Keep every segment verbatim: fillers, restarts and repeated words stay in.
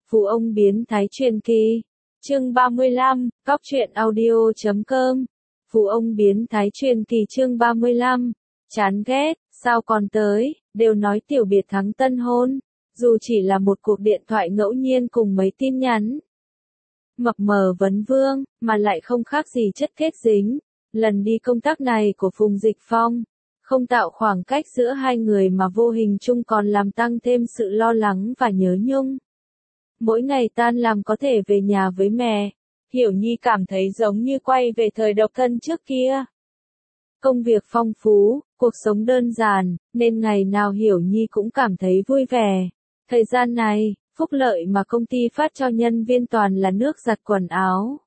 Phú ông biến thái truyền kỳ. Chương ba mươi lăm, Góc truyện audio chấm com. Phú ông biến thái truyền kỳ chương ba mươi lăm. Chán ghét, sao còn tới, đều nói tiểu biệt thắng tân hôn, dù chỉ là một cuộc điện thoại ngẫu nhiên cùng mấy tin nhắn. Mập mờ vấn vương, mà lại không khác gì chất kết dính. Lần đi công tác này của Phùng Dịch Phong, không tạo khoảng cách giữa hai người mà vô hình chung còn làm tăng thêm sự lo lắng và nhớ nhung. Mỗi ngày tan làm có thể về nhà với mẹ, Hiểu Nhi cảm thấy giống như quay về thời độc thân trước kia. Công việc phong phú, cuộc sống đơn giản, nên ngày nào Hiểu Nhi cũng cảm thấy vui vẻ. Thời gian này, phúc lợi mà công ty phát cho nhân viên toàn là nước giặt quần áo,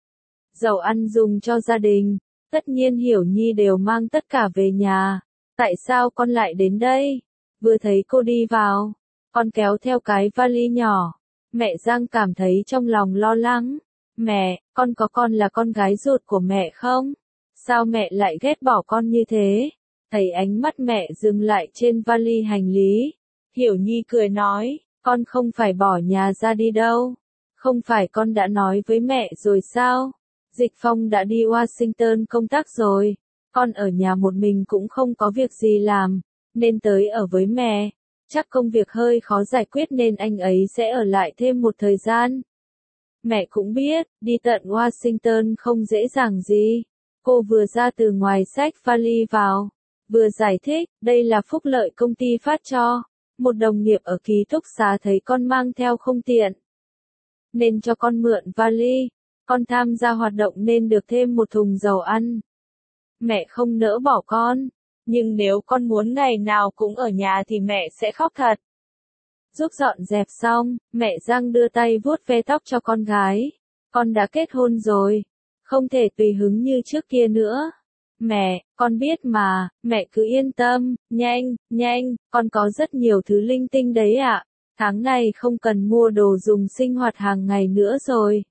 dầu ăn dùng cho gia đình. Tất nhiên Hiểu Nhi đều mang tất cả về nhà. Tại sao con lại đến đây? Vừa thấy cô đi vào, con kéo theo cái vali nhỏ. Mẹ Giang cảm thấy trong lòng lo lắng. Mẹ, con có con là con gái ruột của mẹ không? Sao mẹ lại ghét bỏ con như thế? Thấy ánh mắt mẹ dừng lại trên vali hành lý, Hiểu Nhi cười nói, con không phải bỏ nhà ra đi đâu. Không phải con đã nói với mẹ rồi sao? Dịch Phong đã đi Washington công tác rồi. Con ở nhà một mình cũng không có việc gì làm, nên tới ở với mẹ. Chắc công việc hơi khó giải quyết nên anh ấy sẽ ở lại thêm một thời gian. Mẹ cũng biết, đi tận Washington không dễ dàng gì. Cô vừa ra từ ngoài xách vali vào, vừa giải thích, đây là phúc lợi công ty phát cho. Một đồng nghiệp ở ký túc xá thấy con mang theo không tiện, nên cho con mượn vali. Con tham gia hoạt động nên được thêm một thùng dầu ăn. Mẹ không nỡ bỏ con, nhưng nếu con muốn ngày nào cũng ở nhà thì mẹ sẽ khóc thật. Giúp dọn dẹp xong, mẹ Giang đưa tay vuốt ve tóc cho con gái. Con đã kết hôn rồi, không thể tùy hứng như trước kia nữa. Mẹ, con biết mà, mẹ cứ yên tâm, nhanh, nhanh, con có rất nhiều thứ linh tinh đấy ạ. Tháng này không cần mua đồ dùng sinh hoạt hàng ngày nữa rồi.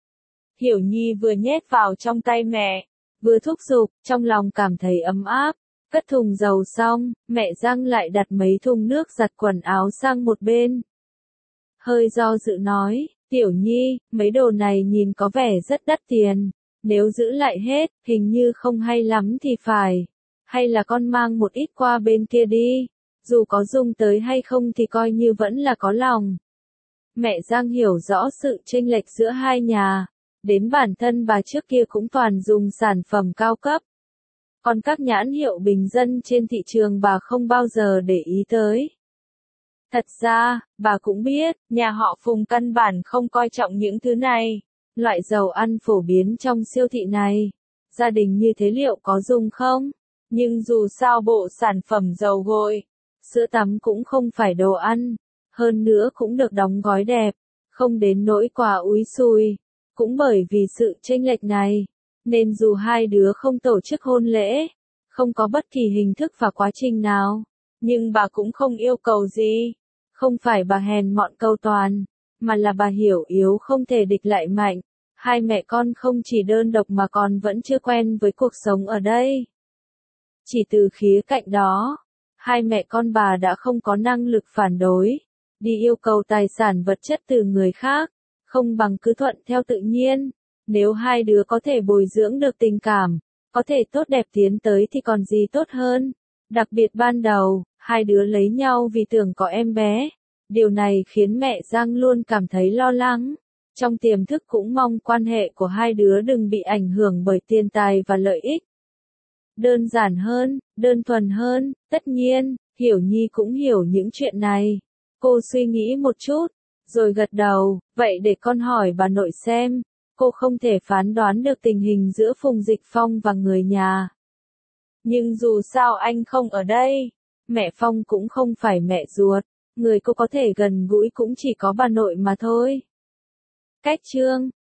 Hiểu Nhi vừa nhét vào trong tay mẹ, vừa thúc giục, trong lòng cảm thấy ấm áp. Cất thùng dầu xong, mẹ Giang lại đặt mấy thùng nước giặt quần áo sang một bên. Hơi do dự nói, Tiểu Nhi, mấy đồ này nhìn có vẻ rất đắt tiền. Nếu giữ lại hết, hình như không hay lắm thì phải. Hay là con mang một ít qua bên kia đi. Dù có dùng tới hay không thì coi như vẫn là có lòng. Mẹ Giang hiểu rõ sự chênh lệch giữa hai nhà. Đến bản thân bà trước kia cũng toàn dùng sản phẩm cao cấp. Còn các nhãn hiệu bình dân trên thị trường bà không bao giờ để ý tới. Thật ra, bà cũng biết, nhà họ Phùng căn bản không coi trọng những thứ này. Loại dầu ăn phổ biến trong siêu thị này, gia đình như thế liệu có dùng không? Nhưng dù sao bộ sản phẩm dầu gội, sữa tắm cũng không phải đồ ăn. Hơn nữa cũng được đóng gói đẹp, không đến nỗi quá úi xùi. Cũng bởi vì sự chênh lệch này, nên dù hai đứa không tổ chức hôn lễ, không có bất kỳ hình thức và quá trình nào, nhưng bà cũng không yêu cầu gì. Không phải bà hèn mọn cầu toàn, mà là bà hiểu yếu không thể địch lại mạnh. Hai mẹ con không chỉ đơn độc mà còn vẫn chưa quen với cuộc sống ở đây. Chỉ từ khía cạnh đó, hai mẹ con bà đã không có năng lực phản đối, đi yêu cầu tài sản vật chất từ người khác. Không bằng cứ thuận theo tự nhiên. Nếu hai đứa có thể bồi dưỡng được tình cảm, có thể tốt đẹp tiến tới thì còn gì tốt hơn. Đặc biệt ban đầu, hai đứa lấy nhau vì tưởng có em bé. Điều này khiến mẹ Giang luôn cảm thấy lo lắng. Trong tiềm thức cũng mong quan hệ của hai đứa đừng bị ảnh hưởng bởi tiền tài và lợi ích. Đơn giản hơn, đơn thuần hơn, tất nhiên, Hiểu Nhi cũng hiểu những chuyện này. Cô suy nghĩ một chút, rồi gật đầu, vậy để con hỏi bà nội xem. Cô không thể phán đoán được tình hình giữa Phùng Dịch Phong và người nhà. Nhưng dù sao anh không ở đây, mẹ Phong cũng không phải mẹ ruột, người cô có thể gần gũi cũng chỉ có bà nội mà thôi. Cách chương,